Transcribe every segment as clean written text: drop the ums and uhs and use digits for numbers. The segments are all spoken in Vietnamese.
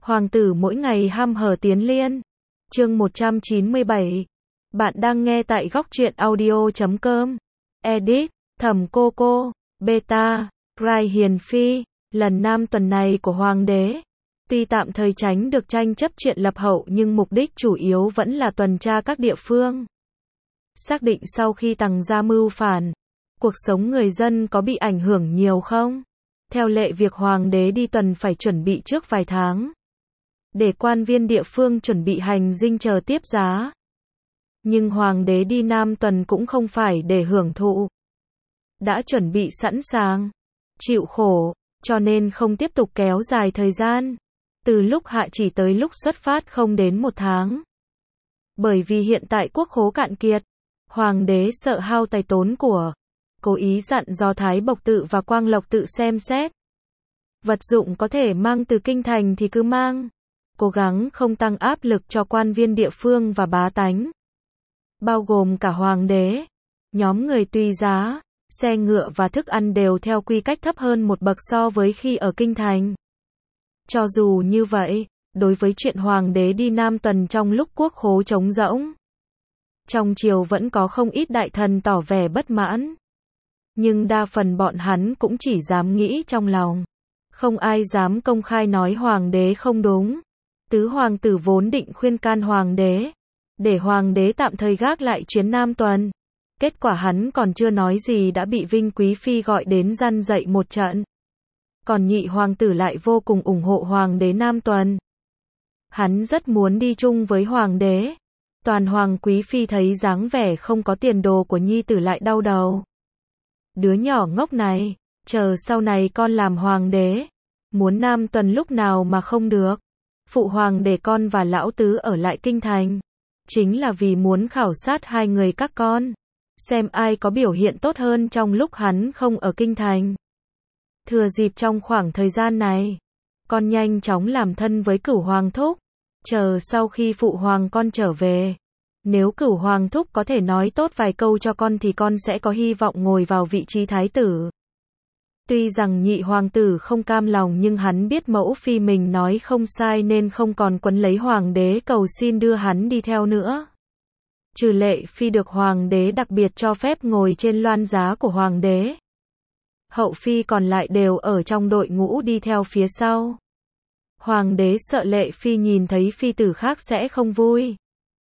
Hoàng tử mỗi ngày ham hở tiến liên. Chương 197. Bạn đang nghe tại góc truyện audio.com. Edit, Thẩm Cô Cô, Beta, Rai Hiền Phi. Lần nam tuần này của Hoàng đế, tuy tạm thời tránh được tranh chấp chuyện lập hậu nhưng mục đích chủ yếu vẫn là tuần tra các địa phương. Xác định sau khi Tằng ra mưu phản, cuộc sống người dân có bị ảnh hưởng nhiều không? Theo lệ việc Hoàng đế đi tuần phải chuẩn bị trước vài tháng, để quan viên địa phương chuẩn bị hành dinh chờ tiếp giá. Nhưng Hoàng đế đi Nam tuần cũng không phải để hưởng thụ. Đã chuẩn bị sẵn sàng, chịu khổ, cho nên không tiếp tục kéo dài thời gian. Từ lúc hạ chỉ tới lúc xuất phát không đến 1 tháng. Bởi vì hiện tại quốc khố cạn kiệt, Hoàng đế sợ hao tài tốn của, cố ý dặn dò Thái Bộc Tự và Quang Lộc Tự xem xét. Vật dụng có thể mang từ kinh thành thì cứ mang, cố gắng không tăng áp lực cho quan viên địa phương và bá tánh. Bao gồm cả Hoàng đế, nhóm người tùy giá, xe ngựa và thức ăn đều theo quy cách thấp hơn một bậc so với khi ở kinh thành. Cho dù như vậy, đối với chuyện Hoàng đế đi Nam tuần trong lúc quốc khố trống rỗng, trong triều vẫn có không ít đại thần tỏ vẻ bất mãn. Nhưng đa phần bọn hắn cũng chỉ dám nghĩ trong lòng. Không ai dám công khai nói Hoàng đế không đúng. Tứ hoàng tử vốn định khuyên can Hoàng đế, để Hoàng đế tạm thời gác lại chuyến Nam tuần. Kết quả hắn còn chưa nói gì đã bị Vinh Quý Phi gọi đến răn dạy một trận. Còn nhị hoàng tử lại vô cùng ủng hộ Hoàng đế Nam tuần. Hắn rất muốn đi chung với Hoàng đế. Toàn Hoàng Quý Phi thấy dáng vẻ không có tiền đồ của nhi tử lại đau đầu. Đứa nhỏ ngốc này, chờ sau này con làm Hoàng đế, muốn Nam tuần lúc nào mà không được. Phụ hoàng để con và lão tứ ở lại kinh thành, chính là vì muốn khảo sát hai người các con, xem ai có biểu hiện tốt hơn trong lúc hắn không ở kinh thành. Thừa dịp trong khoảng thời gian này, con nhanh chóng làm thân với Cửu Hoàng thúc, chờ sau khi phụ hoàng con trở về, nếu Cửu Hoàng thúc có thể nói tốt vài câu cho con thì con sẽ có hy vọng ngồi vào vị trí thái tử. Tuy rằng nhị hoàng tử không cam lòng nhưng hắn biết mẫu phi mình nói không sai nên không còn quấn lấy Hoàng đế cầu xin đưa hắn đi theo nữa. Trừ Lệ Phi được Hoàng đế đặc biệt cho phép ngồi trên loan giá của Hoàng đế. Hậu phi còn lại đều ở trong đội ngũ đi theo phía sau. Hoàng đế sợ Lệ Phi nhìn thấy phi tử khác sẽ không vui,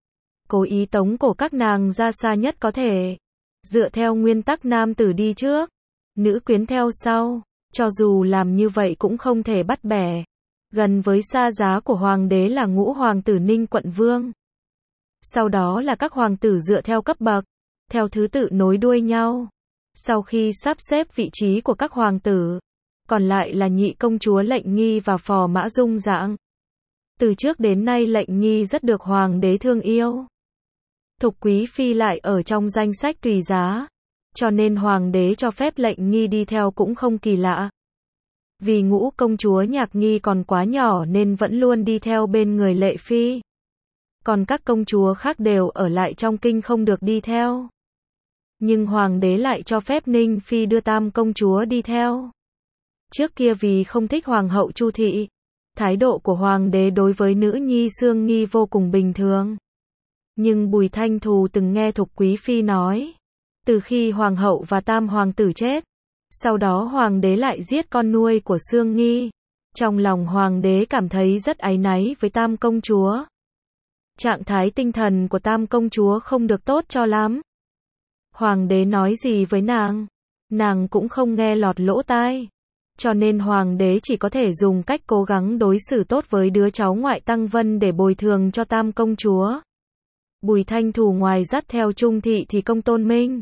cố ý tống cổ các nàng ra xa nhất có thể. Dựa theo nguyên tắc nam tử đi trước, nữ quyến theo sau, cho dù làm như vậy cũng không thể bắt bẻ. Gần với xa giá của Hoàng đế là ngũ hoàng tử Ninh Quận Vương. Sau đó là các hoàng tử dựa theo cấp bậc, theo thứ tự nối đuôi nhau. Sau khi sắp xếp vị trí của các hoàng tử, còn lại là nhị công chúa Lệnh Nghi và Phò Mã Dung Dạng. Từ trước đến nay Lệnh Nghi rất được Hoàng đế thương yêu. Thục Quý Phi lại ở trong danh sách tùy giá, cho nên Hoàng đế cho phép Lệnh Nghi đi theo cũng không kỳ lạ. Vì ngũ công chúa Nhạc Nghi còn quá nhỏ nên vẫn luôn đi theo bên người Lệ Phi. Còn các công chúa khác đều ở lại trong kinh không được đi theo. Nhưng Hoàng đế lại cho phép Ninh Phi đưa tam công chúa đi theo. Trước kia vì không thích Hoàng hậu Chu Thị, thái độ của Hoàng đế đối với nữ nhi Xương Nghi vô cùng bình thường. Nhưng Bùi Thanh Thù từng nghe Thục Quý Phi nói, từ khi Hoàng hậu và tam hoàng tử chết, sau đó Hoàng đế lại giết con nuôi của Xương Nghi. Trong lòng Hoàng đế cảm thấy rất áy náy với tam công chúa. Trạng thái tinh thần của tam công chúa không được tốt cho lắm. Hoàng đế nói gì với nàng cũng không nghe lọt lỗ tai. Cho nên Hoàng đế chỉ có thể dùng cách cố gắng đối xử tốt với đứa cháu ngoại Tăng Vân để bồi thường cho tam công chúa. Bùi Thanh Thù ngoài dắt theo Trung Thị thì Công Tôn Minh,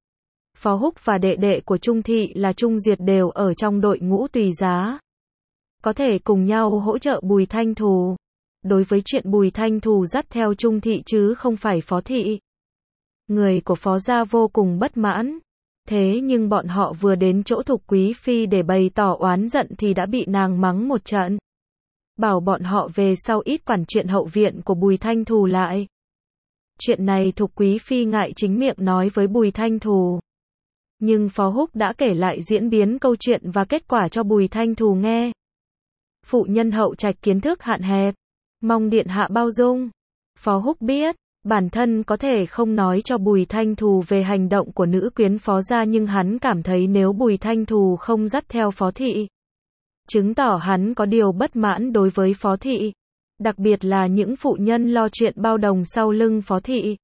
Phó Húc và đệ đệ của Trung Thị là Trung Duyệt đều ở trong đội ngũ tùy giá, có thể cùng nhau hỗ trợ Bùi Thanh Thù. Đối với chuyện Bùi Thanh Thù dắt theo Trung Thị chứ không phải Phó Thị, người của Phó gia vô cùng bất mãn. Thế nhưng bọn họ vừa đến chỗ Thục Quý Phi để bày tỏ oán giận thì đã bị nàng mắng một trận. Bảo bọn họ về sau ít quản chuyện hậu viện của Bùi Thanh Thù lại. Chuyện này Thục Quý Phi ngại chính miệng nói với Bùi Thanh Thù. Nhưng Phó Húc đã kể lại diễn biến câu chuyện và kết quả cho Bùi Thanh Thù nghe. phụ nhân hậu trạch kiến thức hạn hẹp, mong điện hạ bao dung. Phó Húc biết, bản thân có thể không nói cho Bùi Thanh Thù về hành động của nữ quyến Phó gia, nhưng hắn cảm thấy nếu Bùi Thanh Thù không dắt theo Phó thị, chứng tỏ hắn có điều bất mãn đối với Phó thị, đặc biệt là những phụ nhân lo chuyện bao đồng sau lưng Phó thị.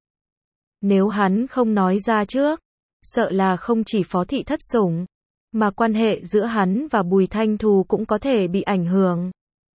Nếu hắn không nói ra trước, sợ là không chỉ Phó thị thất sủng, mà quan hệ giữa hắn và Bùi Thanh Thù cũng có thể bị ảnh hưởng.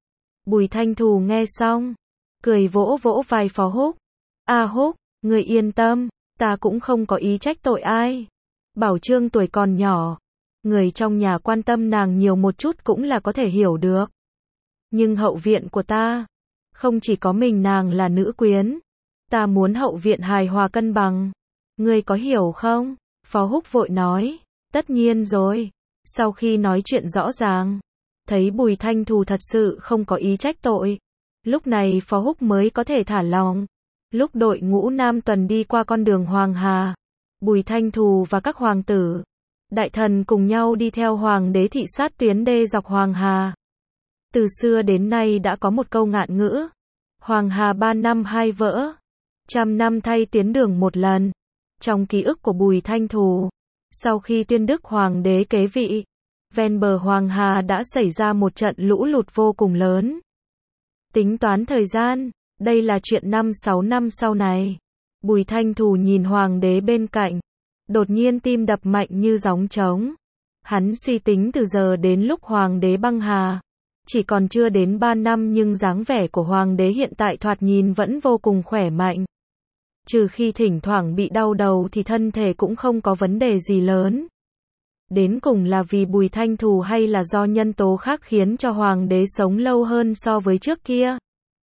Bùi Thanh Thù nghe xong, cười vỗ vỗ vai Phó Húc. Húc, người yên tâm, ta cũng không có ý trách tội ai. Bảo Trương tuổi còn nhỏ, người trong nhà quan tâm nàng nhiều một chút cũng là có thể hiểu được. Nhưng hậu viện của ta, không chỉ có mình nàng là nữ quyến, ta muốn hậu viện hài hòa cân bằng. Ngươi có hiểu không? Phó Húc vội nói, tất nhiên rồi. Sau khi nói chuyện rõ ràng, thấy Bùi Thanh Thù thật sự không có ý trách tội, lúc này Phó Húc mới có thể thả lòng. Lúc đội ngũ Nam Tuần đi qua con đường Hoàng Hà, Bùi Thanh Thù và các hoàng tử, đại thần cùng nhau đi theo hoàng đế thị sát tuyến đê dọc Hoàng Hà. Từ xưa đến nay đã có một câu ngạn ngữ, Hoàng Hà 3 năm 2 vỡ, 100 năm thay tiến đường một lần. Trong ký ức của Bùi Thanh Thù, sau khi Tuyên Đức hoàng đế kế vị, ven bờ Hoàng Hà đã xảy ra một trận lũ lụt vô cùng lớn. Tính toán thời gian, đây là chuyện 5-6 năm sau này. Bùi Thanh Thù nhìn hoàng đế bên cạnh, đột nhiên tim đập mạnh như gióng trống. Hắn suy tính từ giờ đến lúc hoàng đế băng hà, chỉ còn chưa đến 3 năm, nhưng dáng vẻ của hoàng đế hiện tại thoạt nhìn vẫn vô cùng khỏe mạnh. Trừ khi thỉnh thoảng bị đau đầu thì thân thể cũng không có vấn đề gì lớn. Đến cùng là vì Bùi Thanh Thù hay là do nhân tố khác khiến cho hoàng đế sống lâu hơn so với trước kia?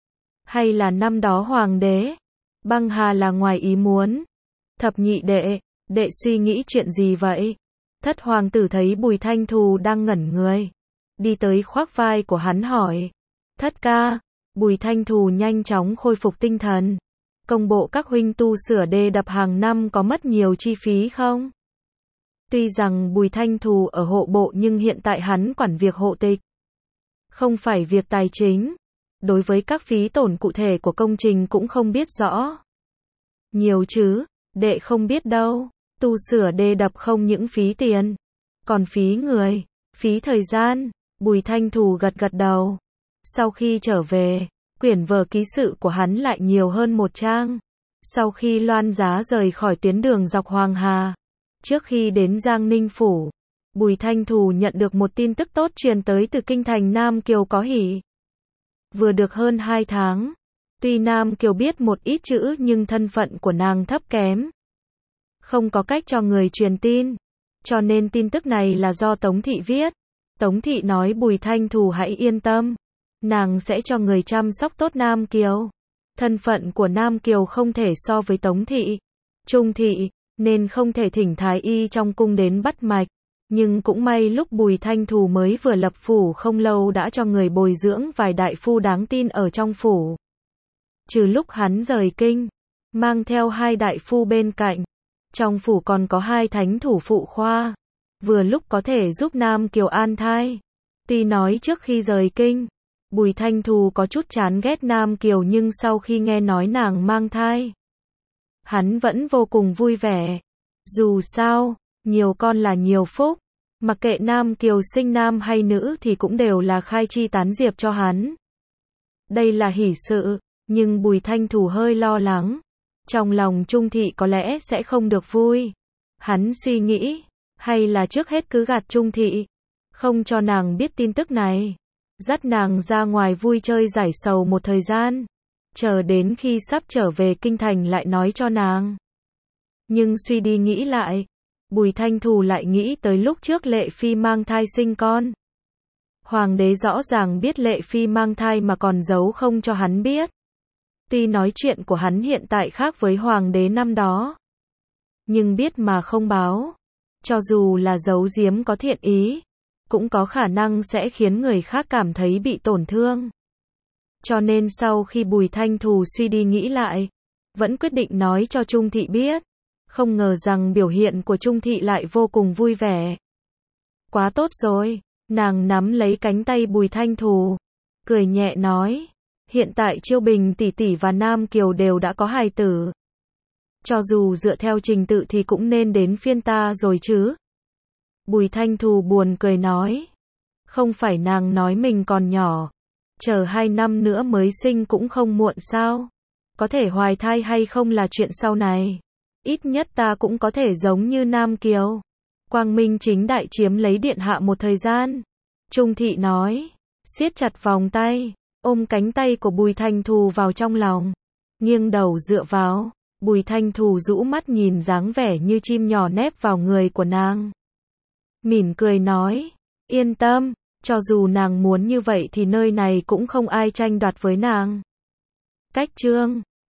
Hay là năm đó hoàng đế băng hà là ngoài ý muốn? Thập nhị đệ, đệ suy nghĩ chuyện gì vậy? Thất hoàng tử thấy Bùi Thanh Thù đang ngẩn người, đi tới khoác vai của hắn hỏi. Thất ca. Bùi Thanh Thù nhanh chóng khôi phục tinh thần. Công bộ các huynh tu sửa đê đập hàng năm có mất nhiều chi phí không? Tuy rằng Bùi Thanh Thù ở hộ bộ nhưng hiện tại hắn quản việc hộ tịch, không phải việc tài chính. Đối với các phí tổn cụ thể của công trình cũng không biết rõ. Nhiều chứ, đệ không biết đâu. Tu sửa đê đập không những phí tiền, còn phí người, phí thời gian. Bùi Thanh Thù gật gật đầu. Sau khi trở về, quyển vở ký sự của hắn lại nhiều hơn một trang. Sau khi Loan Giá rời khỏi tuyến đường dọc Hoàng Hà, trước khi đến Giang Ninh Phủ, Bùi Thanh Thù nhận được một tin tức tốt truyền tới từ kinh thành Nam Kiều có hỉ. Vừa được hơn 2 tháng, tuy Nam Kiều biết một ít chữ nhưng thân phận của nàng thấp kém, không có cách cho người truyền tin, cho nên tin tức này là do Tống Thị viết. Tống Thị nói Bùi Thanh Thù hãy yên tâm, nàng sẽ cho người chăm sóc tốt Nam Kiều. Thân phận của Nam Kiều không thể so với Tống Thị, Trung Thị, nên không thể thỉnh thái y trong cung đến bắt mạch. Nhưng cũng may lúc Bùi Thanh Thù mới vừa lập phủ không lâu đã cho người bồi dưỡng vài đại phu đáng tin ở trong phủ. Trừ lúc hắn rời kinh, mang theo 2 đại phu bên cạnh, trong phủ còn có 2 thánh thủ phụ khoa, vừa lúc có thể giúp Nam Kiều an thai. Tuy nói trước khi rời kinh, Bùi Thanh Thù có chút chán ghét Nam Kiều, nhưng sau khi nghe nói nàng mang thai, hắn vẫn vô cùng vui vẻ. Dù sao, nhiều con là nhiều phúc, mặc kệ Nam Kiều sinh nam hay nữ thì cũng đều là khai chi tán diệp cho hắn. Đây là hỷ sự, nhưng Bùi Thanh Thù hơi lo lắng. Trong lòng Trung Thị có lẽ sẽ không được vui. Hắn suy nghĩ, hay là trước hết cứ gạt Trung Thị, không cho nàng biết tin tức này, dắt nàng ra ngoài vui chơi giải sầu một thời gian, chờ đến khi sắp trở về kinh thành lại nói cho nàng. Nhưng suy đi nghĩ lại, Bùi Thanh Thù lại nghĩ tới lúc trước Lệ Phi mang thai sinh con. Hoàng đế rõ ràng biết Lệ Phi mang thai mà còn giấu không cho hắn biết. Tuy nói chuyện của hắn hiện tại khác với hoàng đế năm đó, nhưng biết mà không báo, cho dù là giấu giếm có thiện ý, cũng có khả năng sẽ khiến người khác cảm thấy bị tổn thương. Cho nên sau khi Bùi Thanh Thù suy đi nghĩ lại, vẫn quyết định nói cho Trung Thị biết. Không ngờ rằng biểu hiện của Trung Thị lại vô cùng vui vẻ. Quá tốt rồi, nàng nắm lấy cánh tay Bùi Thanh Thù, cười nhẹ nói, hiện tại Chiêu Bình tỷ tỷ và Nam Kiều đều đã có hài tử. Cho dù dựa theo trình tự thì cũng nên đến phiên ta rồi chứ. Bùi Thanh Thù buồn cười nói, không phải nàng nói mình còn nhỏ, chờ 2 năm nữa mới sinh cũng không muộn sao? Có thể hoài thai hay không là chuyện sau này. Ít nhất ta cũng có thể giống như Nam Kiều, quang minh chính đại chiếm lấy điện hạ một thời gian. Trung Thị nói, siết chặt vòng tay, ôm cánh tay của Bùi Thanh Thù vào trong lòng, nghiêng đầu dựa vào. Bùi Thanh Thù rũ mắt nhìn dáng vẻ như chim nhỏ nép vào người của nàng. Mỉm cười nói, yên tâm, cho dù nàng muốn như vậy thì nơi này cũng không ai tranh đoạt với nàng. Cách chương